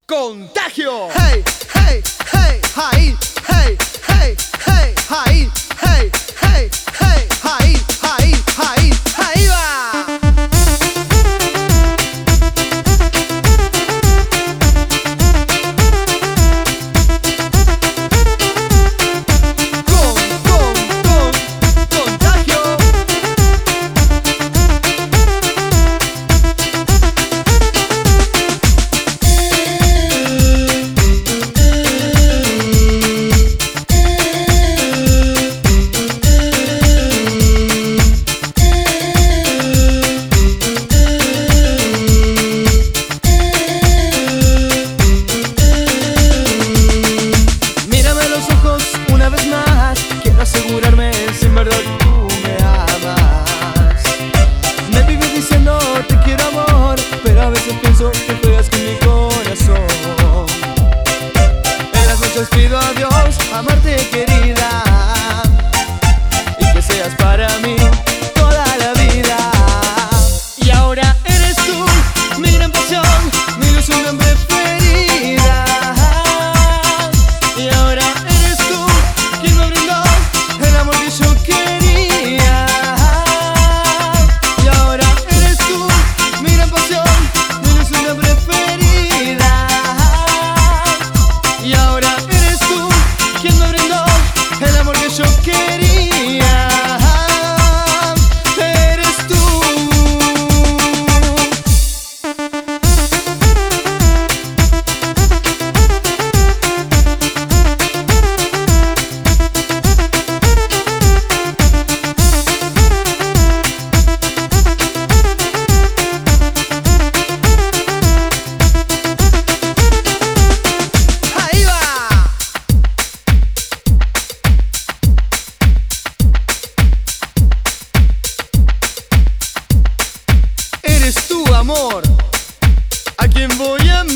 Contagio. Hey, hey, hey, hey, hey, hey, hey, hey, hey, hey, hey, hey, hey, hey, ahí va. Contagio. Una vez más, quiero asegurarme si en verdad tú me amas. Me vives diciendo te quiero amor, pero a veces pienso que juegas con mi corazón. En las noches pido a Dios amarte, querida, y que seas para mí toda la vida. Y ahora eres tú, mi gran pasión, mi ilusión tan preferida. Y ahora eres tú quien me brindó el amor que yo quería. Y ahora eres tú, mi gran pasión, mi ilusión tan preferida. Y ahora eres tú quien me brindó el amor que yo quería. Eres tú. Eres tú, amor, a quien voy a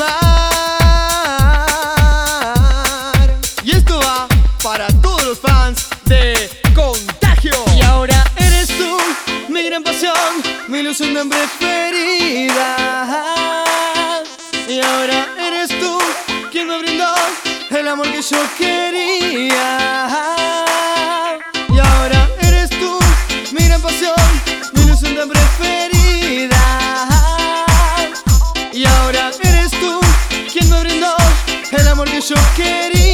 amar. Y esto va para todos los fans de Contagio. Y ahora eres tú, mi gran pasión, mi ilusión tan preferida. Y ahora eres tú quien me brindó el amor que yo quería. Y ahora eres tú, mi gran pasión, mi ilusión tan preferida. Y ahora eres tú quien me brindó el amor que yo quería.